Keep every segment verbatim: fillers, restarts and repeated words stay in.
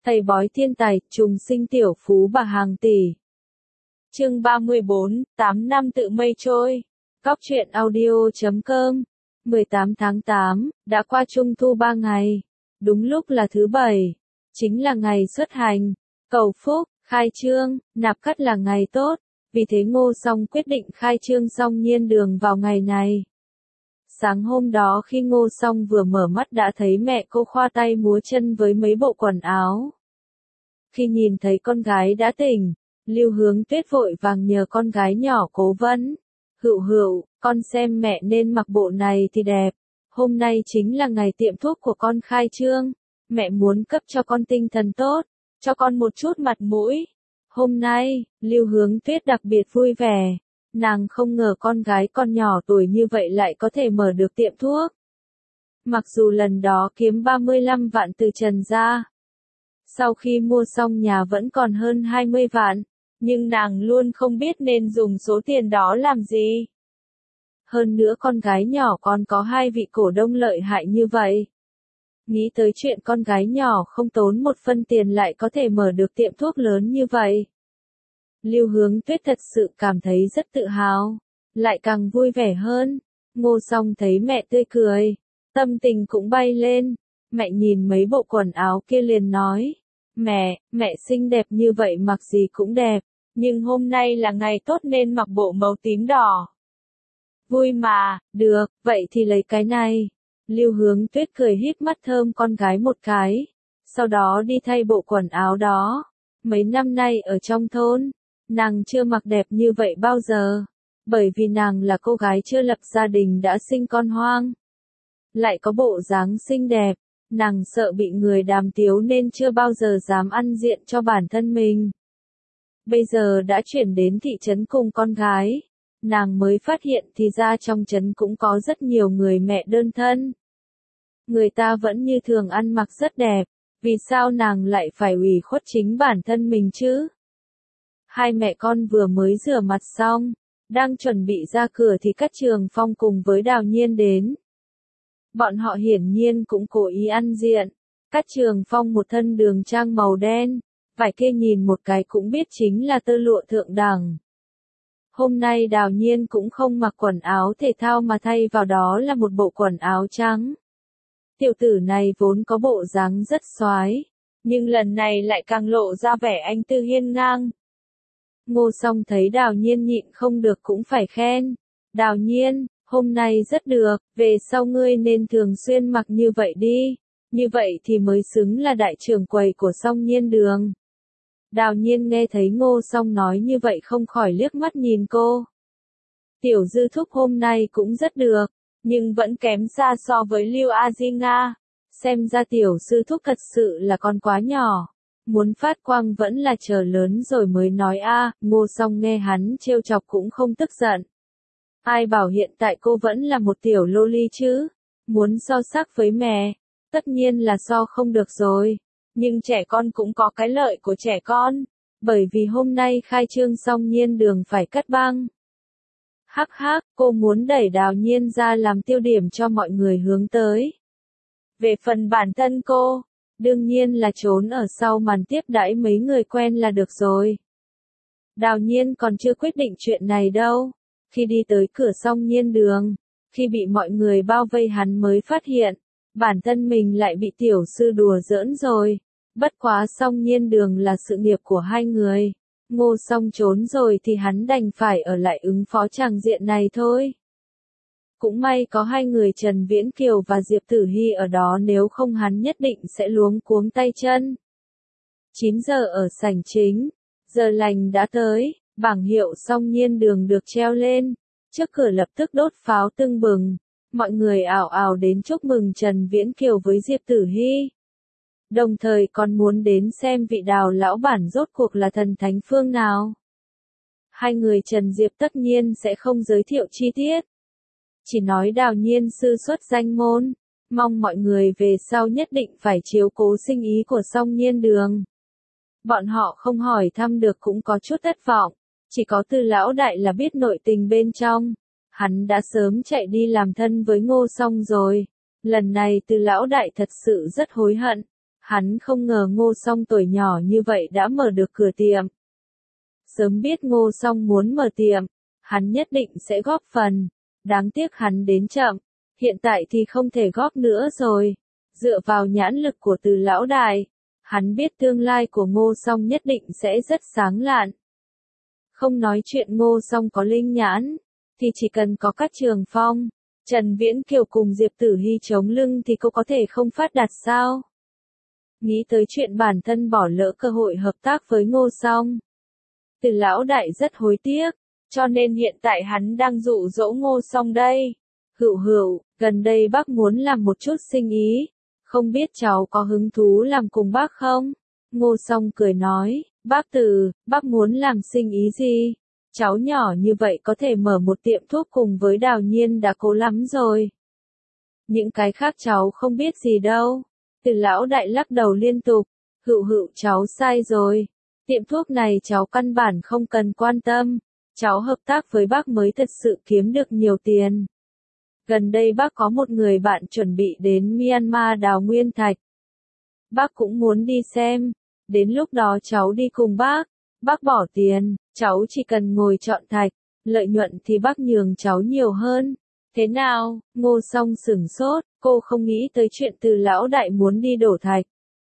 Thầy bói thiên tài, trùng sinh tiểu phú bà hàng tỷ. Chương ba mươi bốn, tám năm tự mây trôi. Góc truyện audio chấm com. mười tám tháng tám, đã qua trung thu ba ngày. Đúng lúc là thứ bảy. Chính là ngày xuất hành, cầu phúc, khai trương, nạp cắt là ngày tốt. Vì thế Ngô Song quyết định khai trương Song Nhiên Đường vào ngày này. Sáng hôm đó khi Ngô Song vừa mở mắt đã thấy mẹ cô khoa tay múa chân với mấy bộ quần áo. Khi nhìn thấy con gái đã tỉnh, Lưu Hướng Tuyết vội vàng nhờ con gái nhỏ cố vấn. Hựu hựu, con xem mẹ nên mặc bộ này thì đẹp. Hôm nay chính là ngày tiệm thuốc của con khai trương. Mẹ muốn cấp cho con tinh thần tốt, cho con một chút mặt mũi. Hôm nay, Lưu Hướng Tuyết đặc biệt vui vẻ. Nàng không ngờ con gái con nhỏ tuổi như vậy lại có thể mở được tiệm thuốc. Mặc dù lần đó kiếm ba mươi lăm vạn từ Trần ra. Sau khi mua xong nhà vẫn còn hơn hai mươi vạn, nhưng nàng luôn không biết nên dùng số tiền đó làm gì. Hơn nữa con gái nhỏ còn có hai vị cổ đông lợi hại như vậy. Nghĩ tới chuyện con gái nhỏ không tốn một phân tiền lại có thể mở được tiệm thuốc lớn như vậy. Lưu Hướng Tuyết thật sự cảm thấy rất tự hào, lại càng vui vẻ hơn. Ngô Song thấy mẹ tươi cười, tâm tình cũng bay lên. Mẹ nhìn mấy bộ quần áo kia liền nói, mẹ, mẹ xinh đẹp như vậy mặc gì cũng đẹp, nhưng hôm nay là ngày tốt nên mặc bộ màu tím đỏ. Vui mà, được, vậy thì lấy cái này. Lưu Hướng Tuyết cười híp mắt thơm con gái một cái, sau đó đi thay bộ quần áo đó. Mấy năm nay ở trong thôn, nàng chưa mặc đẹp như vậy bao giờ, bởi vì nàng là cô gái chưa lập gia đình đã sinh con hoang. Lại có bộ dáng xinh đẹp, nàng sợ bị người đàm tiếu nên chưa bao giờ dám ăn diện cho bản thân mình. Bây giờ đã chuyển đến thị trấn cùng con gái, nàng mới phát hiện thì ra trong trấn cũng có rất nhiều người mẹ đơn thân. Người ta vẫn như thường ăn mặc rất đẹp, vì sao nàng lại phải ủy khuất chính bản thân mình chứ? Hai mẹ con vừa mới rửa mặt xong, đang chuẩn bị ra cửa thì Cát Trường Phong cùng với Đào Nhiên đến. Bọn họ hiển nhiên cũng cố ý ăn diện. Cát Trường Phong một thân đường trang màu đen, vải kia nhìn một cái cũng biết chính là tơ lụa thượng đẳng. Hôm nay Đào Nhiên cũng không mặc quần áo thể thao mà thay vào đó là một bộ quần áo trắng. Tiểu tử này vốn có bộ dáng rất xoái, nhưng lần này lại càng lộ ra vẻ anh tư hiên ngang. Ngô Song thấy Đào Nhiên nhịn không được cũng phải khen. Đào Nhiên, hôm nay rất được, về sau ngươi nên thường xuyên mặc như vậy đi, như vậy thì mới xứng là đại trưởng quầy của Song Nhiên Đường. Đào Nhiên nghe thấy Ngô Song nói như vậy không khỏi liếc mắt nhìn cô. Tiểu Dư Thúc hôm nay cũng rất được, nhưng vẫn kém xa so với Lưu A Di Nga. Xem ra tiểu sư thúc thật sự là con quá nhỏ. Muốn phát quang vẫn là chờ lớn rồi mới nói a. À. Ngô Song nghe hắn trêu chọc cũng không tức giận. Ai bảo hiện tại cô vẫn là một tiểu lô ly chứ? Muốn so sắc với mẹ, tất nhiên là so không được rồi. Nhưng trẻ con cũng có cái lợi của trẻ con, bởi vì hôm nay khai trương Song Nhiên Đường phải cắt băng. Hắc hắc, cô muốn đẩy Đào Nhiên ra làm tiêu điểm cho mọi người hướng tới. Về phần bản thân cô, đương nhiên là trốn ở sau màn tiếp đãi mấy người quen là được rồi. Đào Nhiên còn chưa quyết định chuyện này đâu. Khi đi tới cửa Song Nhiên Đường, khi bị mọi người bao vây hắn mới phát hiện, bản thân mình lại bị tiểu sư đùa giỡn rồi. Bất quá Song Nhiên Đường là sự nghiệp của hai người. Ngô Song trốn rồi thì hắn đành phải ở lại ứng phó tràng diện này thôi. Cũng may có hai người Trần Viễn Kiều và Diệp Tử Hy ở đó, nếu không hắn nhất định sẽ luống cuống tay chân. chín giờ ở sảnh chính, giờ lành đã tới, bảng hiệu Song Nhiên Đường được treo lên, trước cửa lập tức đốt pháo tưng bừng, mọi người ào ào đến chúc mừng Trần Viễn Kiều với Diệp Tử Hy. Đồng thời còn muốn đến xem vị Đào lão bản rốt cuộc là thần thánh phương nào. Hai người Trần Diệp tất nhiên sẽ không giới thiệu chi tiết. Chỉ nói Đào Nhiên sư xuất danh môn, mong mọi người về sau nhất định phải chiếu cố sinh ý của Song Nhiên Đường. Bọn họ không hỏi thăm được cũng có chút thất vọng, chỉ có Từ lão đại là biết nội tình bên trong. Hắn đã sớm chạy đi làm thân với Ngô Song rồi. Lần này Từ lão đại thật sự rất hối hận. Hắn không ngờ Ngô Song tuổi nhỏ như vậy đã mở được cửa tiệm. Sớm biết Ngô Song muốn mở tiệm, hắn nhất định sẽ góp phần. Đáng tiếc hắn đến chậm, hiện tại thì không thể góp nữa rồi. Dựa vào nhãn lực của Từ lão đại, hắn biết tương lai của Ngô Song nhất định sẽ rất sáng lạn. Không nói chuyện Ngô Song có linh nhãn, thì chỉ cần có các Trường Phong, Trần Viễn Kiều cùng Diệp Tử Hy chống lưng thì cô có thể không phát đạt sao? Nghĩ tới chuyện bản thân bỏ lỡ cơ hội hợp tác với Ngô Song, Từ lão đại rất hối tiếc, cho nên hiện tại hắn đang dụ dỗ Ngô Song đây. Hữu Hữu, gần đây bác muốn làm một chút sinh ý, không biết cháu có hứng thú làm cùng bác không? Ngô Song cười nói, bác Từ, bác muốn làm sinh ý gì? Cháu nhỏ như vậy có thể mở một tiệm thuốc cùng với Đào Nhiên đã cố lắm rồi. Những cái khác cháu không biết gì đâu. Từ lão đại lắc đầu liên tục, Hữu Hữu cháu sai rồi. Tiệm thuốc này cháu căn bản không cần quan tâm, cháu hợp tác với bác mới thật sự kiếm được nhiều tiền. Gần đây bác có một người bạn chuẩn bị đến Myanmar đào nguyên thạch. Bác cũng muốn đi xem, đến lúc đó cháu đi cùng bác, bác bỏ tiền, cháu chỉ cần ngồi chọn thạch, lợi nhuận thì bác nhường cháu nhiều hơn. Thế nào? Ngô Song sửng sốt, cô không nghĩ tới chuyện Từ lão đại muốn đi đổ thạch.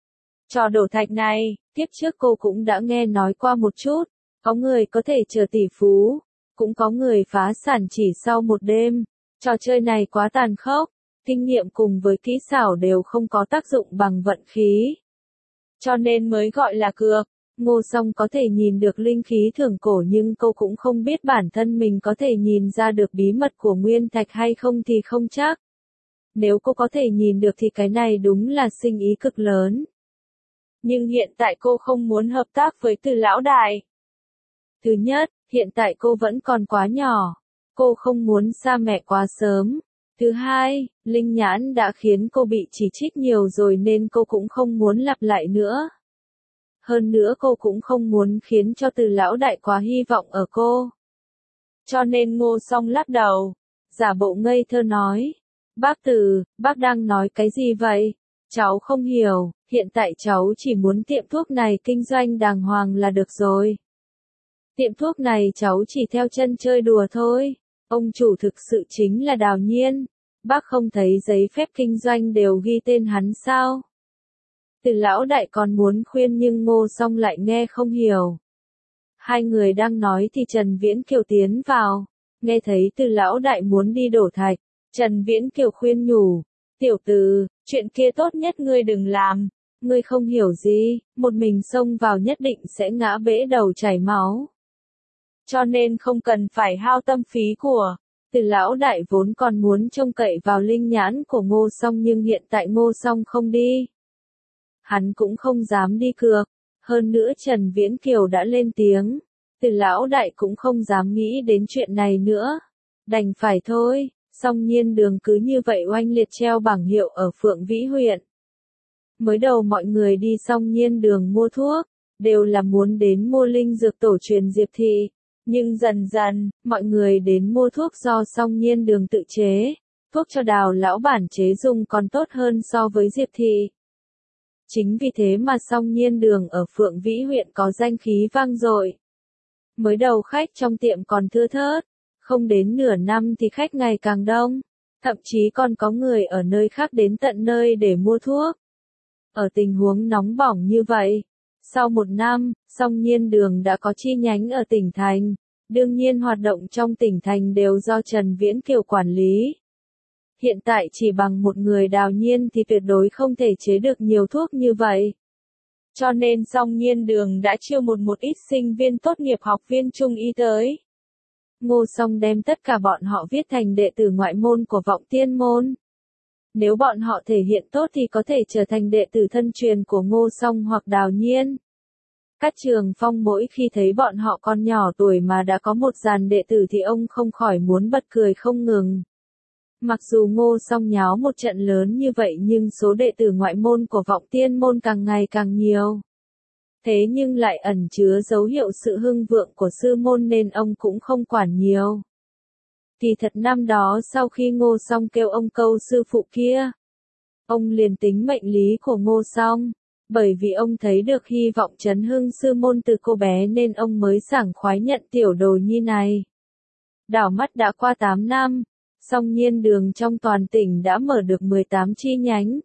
Trò đổ thạch này, tiếp trước cô cũng đã nghe nói qua một chút, có người có thể trở tỷ phú, cũng có người phá sản chỉ sau một đêm. Trò chơi này quá tàn khốc, kinh nghiệm cùng với kỹ xảo đều không có tác dụng bằng vận khí. Cho nên mới gọi là cược. Ngô Song có thể nhìn được linh khí thượng cổ nhưng cô cũng không biết bản thân mình có thể nhìn ra được bí mật của nguyên thạch hay không thì không chắc. Nếu cô có thể nhìn được thì cái này đúng là sinh ý cực lớn. Nhưng hiện tại cô không muốn hợp tác với Từ lão đại. Thứ nhất, hiện tại cô vẫn còn quá nhỏ. Cô không muốn xa mẹ quá sớm. Thứ hai, linh nhãn đã khiến cô bị chỉ trích nhiều rồi nên cô cũng không muốn lặp lại nữa. Hơn nữa cô cũng không muốn khiến cho Từ lão đại quá hy vọng ở cô. Cho nên Ngô Song lắc đầu, giả bộ ngây thơ nói. Bác Từ, bác đang nói cái gì vậy? Cháu không hiểu, hiện tại cháu chỉ muốn tiệm thuốc này kinh doanh đàng hoàng là được rồi. Tiệm thuốc này cháu chỉ theo chân chơi đùa thôi. Ông chủ thực sự chính là Đào Nhiên. Bác không thấy giấy phép kinh doanh đều ghi tên hắn sao? Từ lão đại còn muốn khuyên nhưng Ngô Song lại nghe không hiểu. Hai người đang nói thì Trần Viễn Kiều tiến vào. Nghe thấy Từ lão đại muốn đi đổ thạch, Trần Viễn Kiều khuyên nhủ. Tiểu Từ, chuyện kia tốt nhất ngươi đừng làm. Ngươi không hiểu gì, một mình xông vào nhất định sẽ ngã bể đầu chảy máu. Cho nên không cần phải hao tâm phí của. Từ lão đại vốn còn muốn trông cậy vào linh nhãn của Ngô Song nhưng hiện tại Ngô Song không đi. Hắn cũng không dám đi cược. Hơn nữa Trần Viễn Kiều đã lên tiếng. Từ lão đại cũng không dám nghĩ đến chuyện này nữa. Đành phải thôi. Song Nhiên Đường cứ như vậy oanh liệt treo bảng hiệu ở Phượng Vĩ huyện. Mới đầu mọi người đi Song Nhiên Đường mua thuốc, đều là muốn đến mua linh dược tổ truyền Diệp Thị. Nhưng dần dần, mọi người đến mua thuốc do Song Nhiên Đường tự chế. Thuốc cho Đào lão bản chế dùng còn tốt hơn so với Diệp Thị. Chính vì thế mà Song Nhiên Đường ở Phượng Vĩ huyện có danh khí vang dội. Mới đầu khách trong tiệm còn thưa thớt, không đến nửa năm thì khách ngày càng đông, thậm chí còn có người ở nơi khác đến tận nơi để mua thuốc. Ở tình huống nóng bỏng như vậy, sau một năm, Song Nhiên Đường đã có chi nhánh ở tỉnh thành, đương nhiên hoạt động trong tỉnh thành đều do Trần Viễn Kiều quản lý. Hiện tại chỉ bằng một người Đào Nhiên thì tuyệt đối không thể chế được nhiều thuốc như vậy. Cho nên Song Nhiên Đường đã chiêu một một ít sinh viên tốt nghiệp học viên trung y tới. Ngô Song đem tất cả bọn họ viết thành đệ tử ngoại môn của Vọng Tiên môn. Nếu bọn họ thể hiện tốt thì có thể trở thành đệ tử thân truyền của Ngô Song hoặc Đào Nhiên. Các Trường Phong mỗi khi thấy bọn họ còn nhỏ tuổi mà đã có một dàn đệ tử thì ông không khỏi muốn bật cười không ngừng. Mặc dù Ngô Song nháo một trận lớn như vậy nhưng số đệ tử ngoại môn của Vọng Tiên môn càng ngày càng nhiều. Thế nhưng lại ẩn chứa dấu hiệu sự hưng vượng của sư môn nên ông cũng không quản nhiều. Kỳ thật năm đó sau khi Ngô Song kêu ông câu sư phụ kia, ông liền tính mệnh lý của Ngô Song, Bởi vì ông thấy được hy vọng chấn hưng sư môn từ cô bé nên ông mới sảng khoái nhận tiểu đồ nhi này. Đảo mắt đã qua tám năm, Song Nhiên Đường trong toàn tỉnh đã mở được mười tám chi nhánh.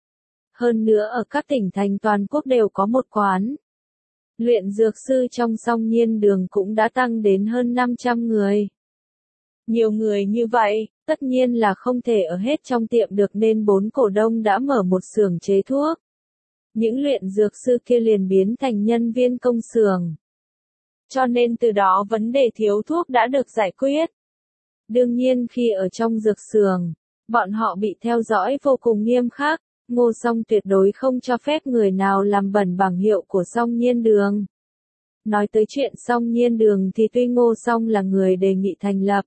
Hơn nữa ở các tỉnh thành toàn quốc đều có một quán. Luyện dược sư trong Song Nhiên Đường cũng đã tăng đến hơn năm trăm người. Nhiều người như vậy, tất nhiên là không thể ở hết trong tiệm được nên bốn cổ đông đã mở một xưởng chế thuốc. Những luyện dược sư kia liền biến thành nhân viên công xưởng. Cho nên từ đó vấn đề thiếu thuốc đã được giải quyết. Đương nhiên khi ở trong dược xưởng, bọn họ bị theo dõi vô cùng nghiêm khắc, Ngô Song tuyệt đối không cho phép người nào làm bẩn bảng hiệu của Song Nhiên Đường. Nói tới chuyện Song Nhiên Đường thì tuy Ngô Song là người đề nghị thành lập,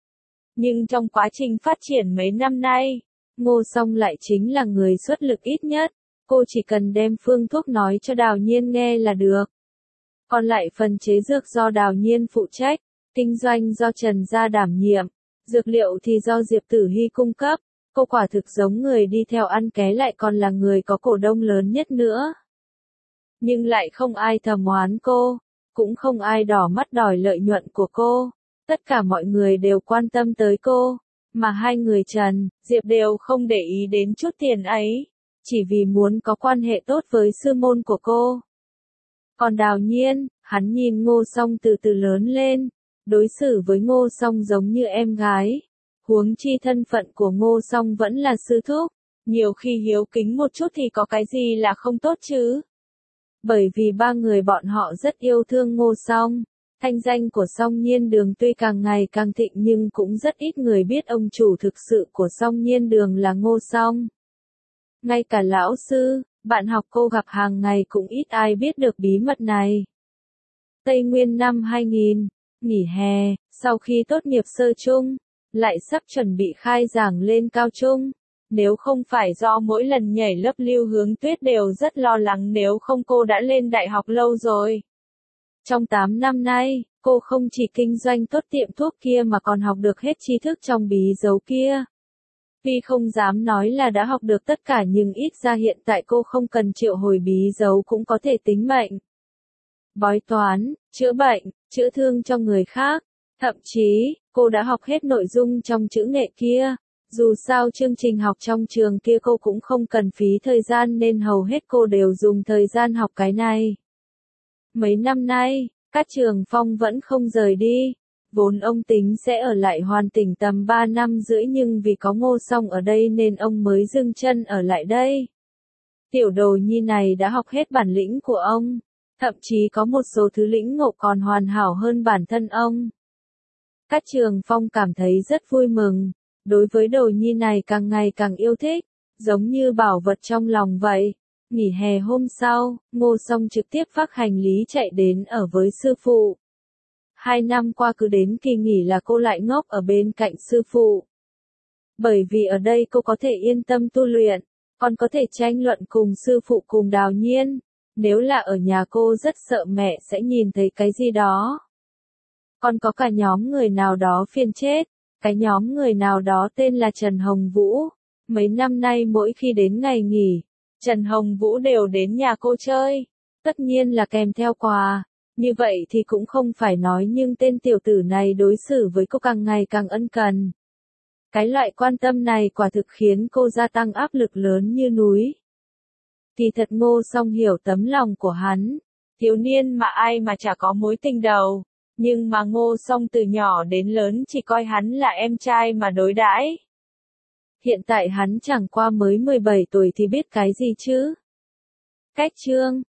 nhưng trong quá trình phát triển mấy năm nay, Ngô Song lại chính là người xuất lực ít nhất, cô chỉ cần đem phương thuốc nói cho Đào Nhiên nghe là được. Còn lại phần chế dược do Đào Nhiên phụ trách, kinh doanh do Trần Gia đảm nhiệm, dược liệu thì do Diệp Tử Hy cung cấp, cô quả thực giống người đi theo ăn ké lại còn là người có cổ đông lớn nhất nữa. Nhưng lại không ai thầm oán cô, cũng không ai đỏ mắt đòi lợi nhuận của cô. Tất cả mọi người đều quan tâm tới cô, mà hai người Trần, Diệp đều không để ý đến chút tiền ấy, chỉ vì muốn có quan hệ tốt với sư môn của cô. Còn Đào Nhiên, hắn nhìn Ngô Song từ từ lớn lên, đối xử với Ngô Song giống như em gái, huống chi thân phận của Ngô Song vẫn là sư thúc, nhiều khi hiếu kính một chút thì có cái gì là không tốt chứ. Bởi vì ba người bọn họ rất yêu thương Ngô Song. Thanh danh của Song Nhiên Đường tuy càng ngày càng thịnh nhưng cũng rất ít người biết ông chủ thực sự của Song Nhiên Đường là Ngô Song. Ngay cả lão sư, bạn học cô gặp hàng ngày cũng ít ai biết được bí mật này. Tây Nguyên năm hai nghìn, nghỉ hè, sau khi tốt nghiệp sơ trung, lại sắp chuẩn bị khai giảng lên cao trung. Nếu không phải do mỗi lần nhảy lớp Lưu Hướng Tuyết đều rất lo lắng nếu không cô đã lên đại học lâu rồi. Trong tám năm nay, cô không chỉ kinh doanh tốt tiệm thuốc kia mà còn học được hết tri thức trong bí dấu kia. Tuy không dám nói là đã học được tất cả nhưng ít ra hiện tại cô không cần triệu hồi bí dấu cũng có thể tính mệnh. Bói toán, chữa bệnh, chữa thương cho người khác. Thậm chí, cô đã học hết nội dung trong chữ nghệ kia. Dù sao chương trình học trong trường kia cô cũng không cần phí thời gian nên hầu hết cô đều dùng thời gian học cái này. Mấy năm nay, Cát Trường Phong vẫn không rời đi. Vốn ông tính sẽ ở lại Hoàn Tỉnh tầm ba năm rưỡi nhưng vì có Ngô Song ở đây nên ông mới dừng chân ở lại đây. Tiểu đồ nhi này đã học hết bản lĩnh của ông, thậm chí có một số thứ lĩnh ngộ còn hoàn hảo hơn bản thân ông. Cát Trường Phong cảm thấy rất vui mừng, đối với đồ nhi này càng ngày càng yêu thích, giống như bảo vật trong lòng vậy. Nghỉ hè hôm sau, Ngô Song trực tiếp vác hành lý chạy đến ở với sư phụ. Hai năm qua cứ đến kỳ nghỉ là cô lại ngốc ở bên cạnh sư phụ. Bởi vì ở đây cô có thể yên tâm tu luyện, còn có thể tranh luận cùng sư phụ cùng Đào Nhiên. Nếu là ở nhà cô rất sợ mẹ sẽ nhìn thấy cái gì đó. Còn có cả nhóm người nào đó phiền chết, cái nhóm người nào đó tên là Trần Hồng Vũ. Mấy năm nay mỗi khi đến ngày nghỉ, Trần Hồng Vũ đều đến nhà cô chơi, tất nhiên là kèm theo quà, như vậy thì cũng không phải nói nhưng tên tiểu tử này đối xử với cô càng ngày càng ân cần. Cái loại quan tâm này quả thực khiến cô gia tăng áp lực lớn như núi. Kỳ thật Ngô Song hiểu tấm lòng của hắn, thiếu niên mà ai mà chả có mối tình đầu, nhưng mà Ngô Song từ nhỏ đến lớn chỉ coi hắn là em trai mà đối đãi. Hiện tại hắn chẳng qua mới mười bảy tuổi thì biết cái gì chứ. Cách chương